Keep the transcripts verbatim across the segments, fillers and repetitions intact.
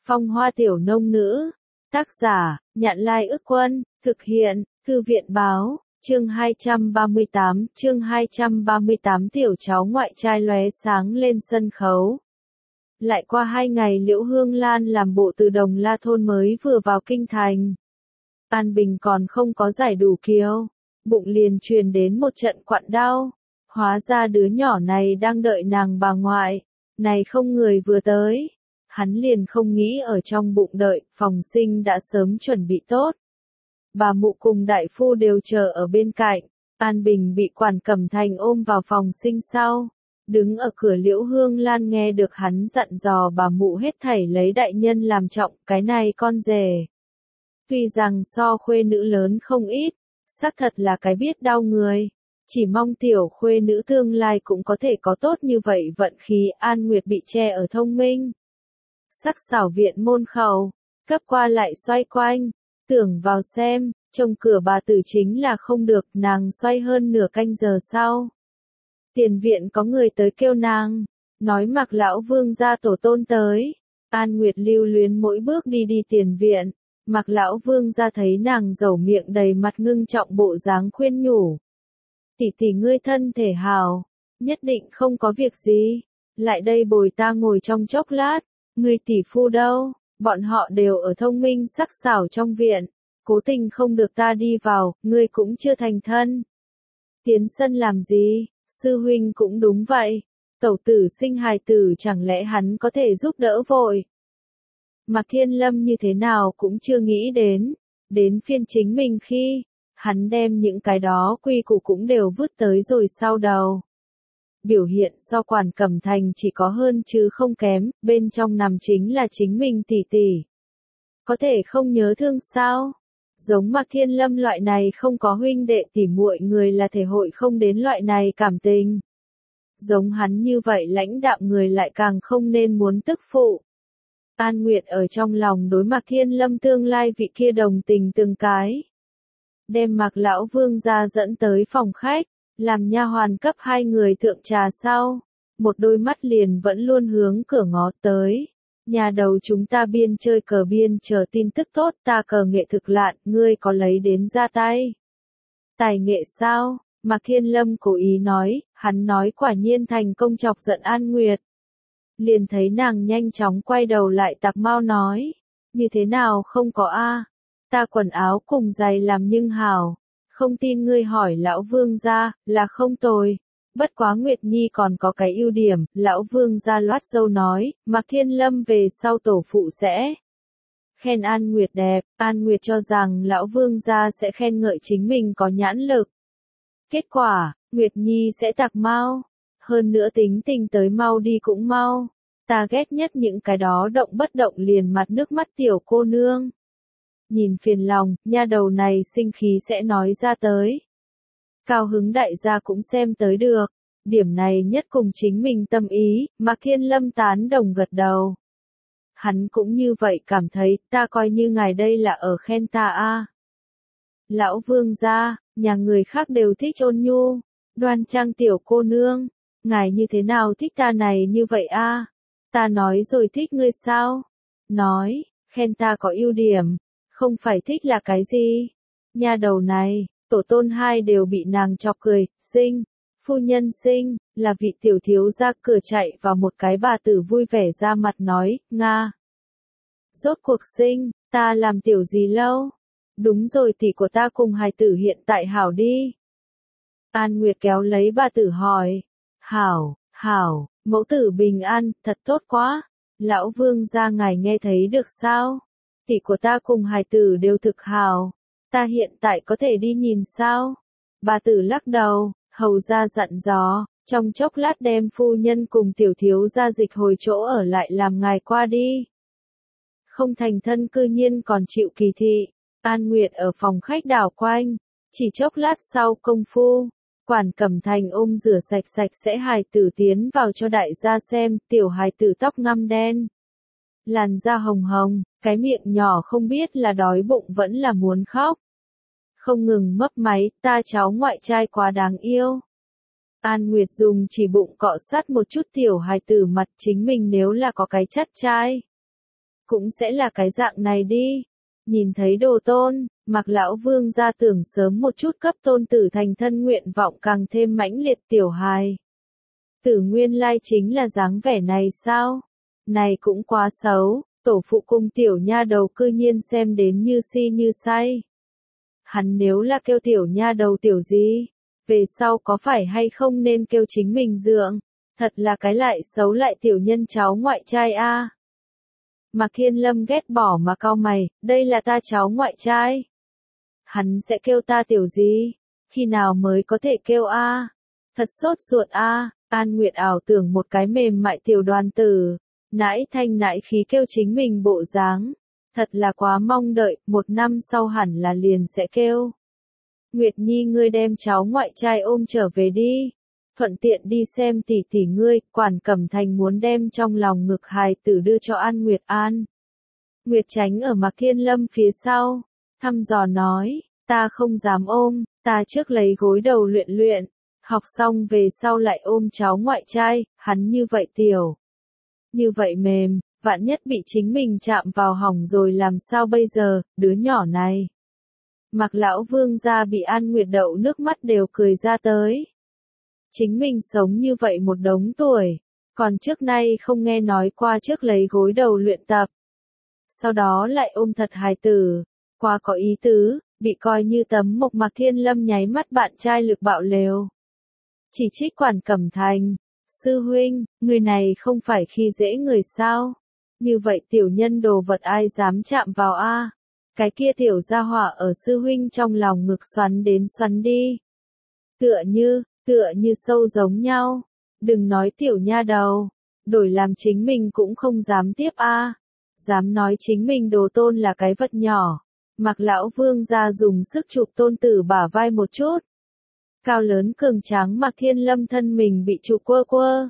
Phong Hoa Tiểu Nông Nữ. Tác giả, Nhạn Lai Ức Quân, thực hiện, Thư viện Báo, chương hai trăm ba mươi tám, chương hai trăm ba mươi tám tiểu cháu ngoại trai lóe sáng lên sân khấu. Lại qua hai ngày Liễu Hương Lan làm bộ từ Đồng La Thôn mới vừa vào kinh thành. An Bình còn không có giải đủ kiều, bụng liền truyền đến một trận quặn đau. Hóa ra đứa nhỏ này đang đợi nàng bà ngoại, này không người vừa tới. Hắn liền không nghĩ ở trong bụng đợi, phòng sinh đã sớm chuẩn bị tốt. Bà mụ cùng đại phu đều chờ ở bên cạnh, An Bình bị Quản Cẩm Thành ôm vào phòng sinh sau. Đứng ở cửa Liễu Hương Lan nghe được hắn dặn dò bà mụ hết thảy lấy đại nhân làm trọng, cái này con rể. Tuy rằng so khuê nữ lớn không ít, xác thật là cái biết đau người. Chỉ mong tiểu khuê nữ tương lai cũng có thể có tốt như vậy vận khí. An Nguyệt bị che ở thông minh. Sắc xảo viện môn khẩu, cấp qua lại xoay quanh, tưởng vào xem, trông cửa bà tử chính là không được, nàng xoay hơn nửa canh giờ sau. Tiền viện có người tới kêu nàng, nói Mạc lão vương gia tổ tôn tới. An Nguyệt lưu luyến mỗi bước đi đi tiền viện, Mạc lão vương gia thấy nàng dầu miệng đầy mặt ngưng trọng bộ dáng khuyên nhủ. Tỷ tỷ ngươi thân thể hào, nhất định không có việc gì, lại đây bồi ta ngồi trong chốc lát. Ngươi tỷ phu đâu, bọn họ đều ở thông minh sắc sảo trong viện, cố tình không được ta đi vào, ngươi cũng chưa thành thân. Tiến sân làm gì, sư huynh cũng đúng vậy, tẩu tử sinh hài tử chẳng lẽ hắn có thể giúp đỡ vội. Mạc Thiên Lâm như thế nào cũng chưa nghĩ đến, đến phiên chính mình khi, hắn đem những cái đó quy củ cũng đều vứt tới rồi sau đầu. Biểu hiện so Quản Cẩm Thành chỉ có hơn chứ không kém, bên trong nằm chính là chính mình tỷ tỷ. Có thể không nhớ thương sao? Giống Mạc Thiên Lâm loại này không có huynh đệ tỉ muội người là thể hội không đến loại này cảm tình. Giống hắn như vậy lãnh đạm người lại càng không nên muốn tức phụ. An Nguyệt ở trong lòng đối Mạc Thiên Lâm tương lai vị kia đồng tình từng cái. Đem Mạc lão vương gia dẫn tới phòng khách. Làm nha hoàn cấp hai người thượng trà sau, một đôi mắt liền vẫn luôn hướng cửa ngó tới. Nhà đầu chúng ta biên chơi cờ biên chờ tin tức tốt, ta cờ nghệ thực lạn, ngươi có lấy đến ra tay. Tài nghệ sao? Mạc Thiên Lâm cố ý nói, hắn nói quả nhiên thành công chọc giận An Nguyệt. Liền thấy nàng nhanh chóng quay đầu lại tạc mau nói, như thế nào không có a? Ta quần áo cùng giày làm nhưng hảo. Không tin ngươi hỏi lão vương gia, là không tồi. Bất quá Nguyệt Nhi còn có cái ưu điểm, lão vương gia loát dâu nói, Mạc Thiên Lâm về sau tổ phụ sẽ khen An Nguyệt đẹp. An Nguyệt cho rằng lão vương gia sẽ khen ngợi chính mình có nhãn lực. Kết quả, Nguyệt Nhi sẽ tạc mau. Hơn nữa tính tình tới mau đi cũng mau. Ta ghét nhất những cái đó động bất động liền mặt nước mắt tiểu cô nương. Nhìn phiền lòng, nha đầu này sinh khí sẽ nói ra tới. Cao hứng đại gia cũng xem tới được. Điểm này nhất cùng chính mình tâm ý, Mạc Thiên Lâm tán đồng gật đầu. Hắn cũng như vậy cảm thấy, ta coi như ngài đây là ở khen ta a. Lão vương gia, nhà người khác đều thích ôn nhu, đoan trang tiểu cô nương. Ngài như thế nào thích ta này như vậy a? Ta nói rồi thích ngươi sao? Nói, khen ta có ưu điểm. Không phải thích là cái gì? Nhà đầu này, tổ tôn hai đều bị nàng chọc cười, sinh, phu nhân sinh, là vị tiểu thiếu ra cửa chạy vào một cái bà tử vui vẻ ra mặt nói, Nga. Rốt cuộc sinh, ta làm tiểu gì lâu? Đúng rồi tỷ của ta cùng hài tử hiện tại hảo đi. An Nguyệt kéo lấy bà tử hỏi, hảo, hảo, mẫu tử bình an, thật tốt quá. Lão vương gia ngài nghe thấy được sao? Tỷ của ta cùng hài tử đều thực hào, ta hiện tại có thể đi nhìn sao? Bà tử lắc đầu, hầu ra dặn dò, trong chốc lát đem phu nhân cùng tiểu thiếu gia dịch hồi chỗ ở lại làm ngài qua đi. Không thành thân cư nhiên còn chịu kỳ thị, An Nguyệt ở phòng khách đảo quanh, chỉ chốc lát sau công phu, Quản Cẩm Thành ôm rửa sạch sạch sẽ hài tử tiến vào cho đại gia xem, tiểu hài tử tóc ngăm đen. Làn da hồng hồng, cái miệng nhỏ không biết là đói bụng vẫn là muốn khóc. Không ngừng mấp máy, ta cháu ngoại trai quá đáng yêu. An Nguyệt dùng chỉ bụng cọ sát một chút tiểu hài tử mặt chính mình nếu là có cái chắt trai. cũng sẽ là cái dạng này đi. Nhìn thấy Đồ Tôn, Mạc lão vương gia tưởng sớm một chút cấp tôn tử thành thân nguyện vọng càng thêm mãnh liệt. Tiểu hài tử nguyên lai chính là dáng vẻ này sao? Này cũng quá xấu, tổ phụ cung tiểu nha đầu cư nhiên xem đến như si như say. Hắn nếu là kêu tiểu nha đầu tiểu gì, về sau có phải hay không nên kêu chính mình dượng, thật là cái lại xấu lại tiểu nhân cháu ngoại trai a. Mạc Thiên Lâm ghét bỏ mà cau mày, đây là ta cháu ngoại trai. Hắn sẽ kêu ta tiểu gì, khi nào mới có thể kêu a? Thật sốt ruột a. An Nguyệt ảo tưởng một cái mềm mại tiểu đoàn tử, nãi thanh nãi khí kêu chính mình bộ dáng, thật là quá mong đợi, một năm sau hẳn là liền sẽ kêu. Nguyệt Nhi ngươi đem cháu ngoại trai ôm trở về đi, thuận tiện đi xem tỷ tỷ ngươi. Quản Cẩm Thành muốn đem trong lòng ngực hài tử đưa cho An Nguyệt An. Nguyệt Chánh ở Mạc Thiên Lâm phía sau, thăm dò nói, ta không dám ôm, ta trước lấy gối đầu luyện luyện, học xong về sau lại ôm cháu ngoại trai. Hắn như vậy tiểu, như vậy mềm, vạn nhất bị chính mình chạm vào hỏng rồi làm sao bây giờ, đứa nhỏ này. Mạc lão vương gia bị An Nguyệt đậu nước mắt đều cười ra tới. Chính mình sống như vậy một đống tuổi, còn trước nay không nghe nói qua trước lấy gối đầu luyện tập. Sau đó lại ôm thật hài tử, quá có ý tứ, bị coi như tấm mộc. Mạc Thiên Lâm nháy mắt bạn trai lực bạo lều. Chỉ trích Quản Cẩm Thành, sư huynh, người này không phải khi dễ người sao? Như vậy tiểu nhân đồ vật ai dám chạm vào a? Cái kia tiểu gia hỏa ở sư huynh trong lòng ngực xoắn đến xoắn đi. Tựa như, tựa như sâu giống nhau. Đừng nói tiểu nha đầu, đổi làm chính mình cũng không dám tiếp a. Dám nói chính mình Đồ Tôn là cái vật nhỏ. Mạc lão vương gia dùng sức chụp tôn tử bả vai một chút. Cao lớn cường tráng Mạc Thiên Lâm thân mình bị trụ quơ quơ.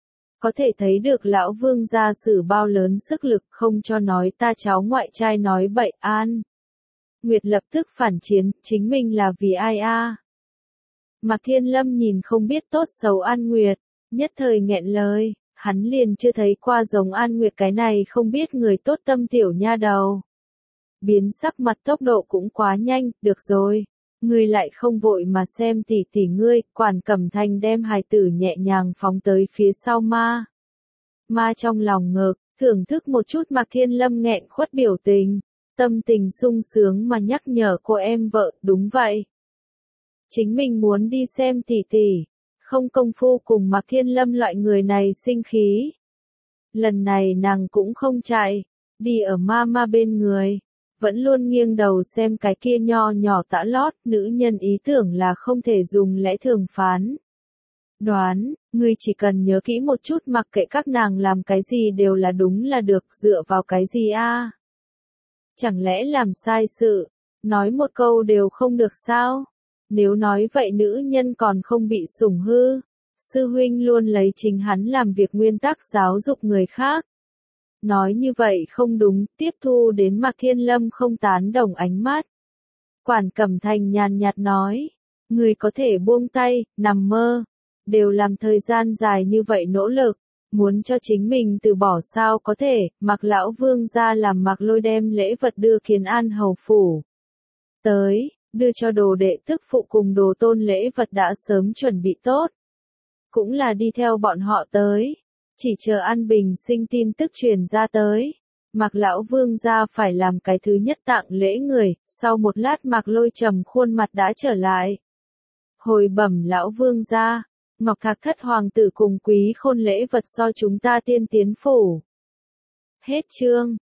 Có thể thấy được lão vương gia sử bao lớn sức lực, không cho nói ta cháu ngoại trai nói bậy. An Nguyệt lập tức phản chiến, chính mình là vì ai a? Mạc Thiên Lâm nhìn không biết tốt xấu An Nguyệt, nhất thời nghẹn lời, hắn liền chưa thấy qua giống An Nguyệt cái này không biết người tốt tâm tiểu nha đầu. Biến sắc mặt tốc độ cũng quá nhanh. Được rồi, ngươi lại không vội mà xem tỷ tỷ ngươi. Quản Cẩm Thành đem hài tử nhẹ nhàng phóng tới phía sau ma. Ma trong lòng ngực, thưởng thức một chút Mạc Thiên Lâm nghẹn khuất biểu tình, tâm tình sung sướng mà nhắc nhở cô em vợ, đúng vậy. Chính mình muốn đi xem tỷ tỷ, không công phu cùng Mạc Thiên Lâm loại người này sinh khí. Lần này nàng cũng không chạy, đi ở ma ma bên người, vẫn luôn nghiêng đầu xem cái kia nho nhỏ tã lót. Nữ nhân ý tưởng là không thể dùng lẽ thường phán đoán, ngươi chỉ cần nhớ kỹ một chút, mặc kệ các nàng làm cái gì đều là đúng là được. Dựa vào cái gì a? Chẳng lẽ làm sai sự, nói một câu đều không được sao? Nếu nói vậy nữ nhân còn không bị sủng hư. Sư huynh luôn lấy chính hắn làm việc nguyên tắc giáo dục người khác. Nói như vậy không đúng, tiếp thu đến Mạc Thiên Lâm không tán đồng ánh mắt. Quản Cẩm Thành nhàn nhạt nói, người có thể buông tay, nằm mơ, đều làm thời gian dài như vậy nỗ lực, muốn cho chính mình từ bỏ sao có thể. Mạc lão vương gia làm Mạc Lôi đem lễ vật đưa Kiến An hầu phủ tới, đưa cho đồ đệ tức phụ cùng Đồ Tôn. Lễ vật đã sớm chuẩn bị tốt, cũng là đi theo bọn họ tới, chỉ chờ An Bình sinh tin tức truyền ra tới. Mạc lão vương gia phải làm cái thứ nhất tặng lễ người. Sau một lát Mạc Lôi trầm khuôn mặt đã trở lại. Hồi bẩm lão vương gia, Ngọc Thạc thất hoàng tử cùng Quý Khôn lễ vật so chúng ta tiên tiến phủ. Hết chương.